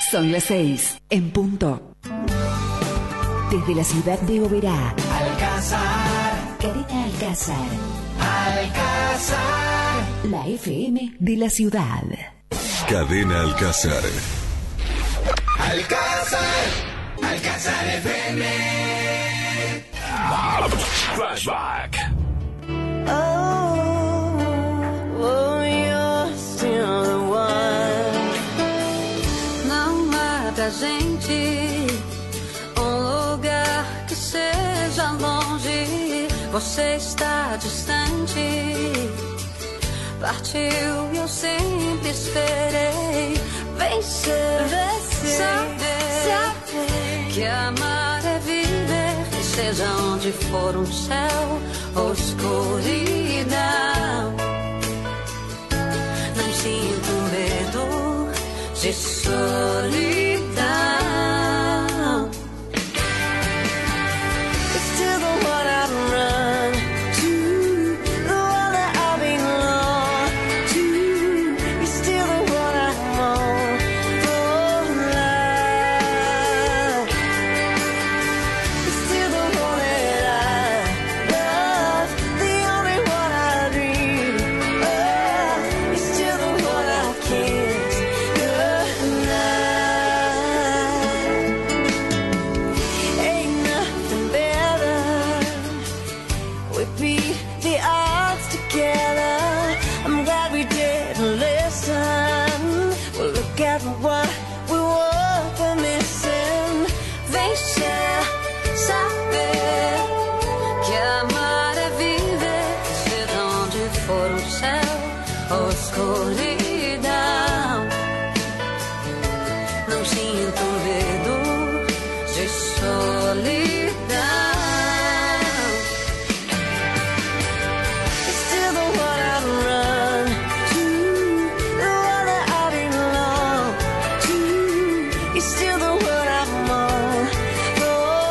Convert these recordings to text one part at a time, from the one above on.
Son las 6 en punto. Desde la ciudad de Oberá, Alcázar, Cadena Alcázar, Alcázar, la FM de la ciudad. Cadena Alcázar. Alcázar, Alcázar FM. Flashback. Oh, you're still the one. Não há pra gente um lugar que seja longe. Você está distante. Partiu e eu sempre esperei vencer, saber que amar é viver, e seja onde for um céu ou escuridão. Não sinto medo de solidão. It's still the one I run to, the one that I belong to. It's still the one I want for life. It's still the one that I love, the only one I dream of. It's still the one I kiss goodnight. Ain't nothing better. We beat the odds together. I'm glad we didn't listen. Well, look at what we were for missing. Vencer, saber que amar é viver, seja onde for um céu ou escuridão. Não sinto medo de solidão. It's still the one I run to, the one that I belong to. It's still the one I'm on for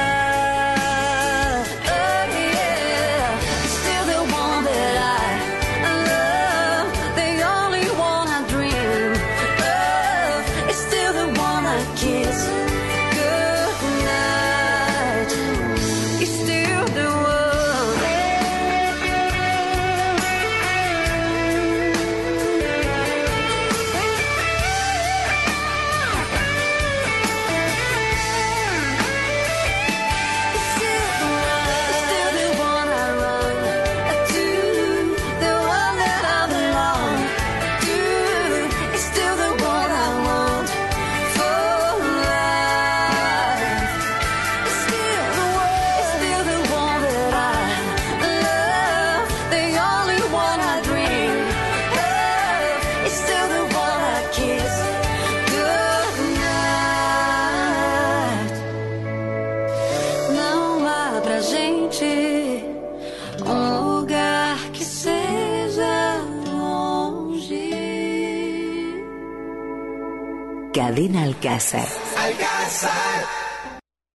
life. Oh yeah, it's still the one that I love, the only one I dream of. It's still the one I kiss goodnight. It's still the one. Still the one I run to, the one that I belong to. It's still the one I want for life. It's still the one that I love, the only one I dream of. It's still the one I kiss goodnight. Não há pra gente um lugar que seja longe. Cadena Alcázar. Alcázar,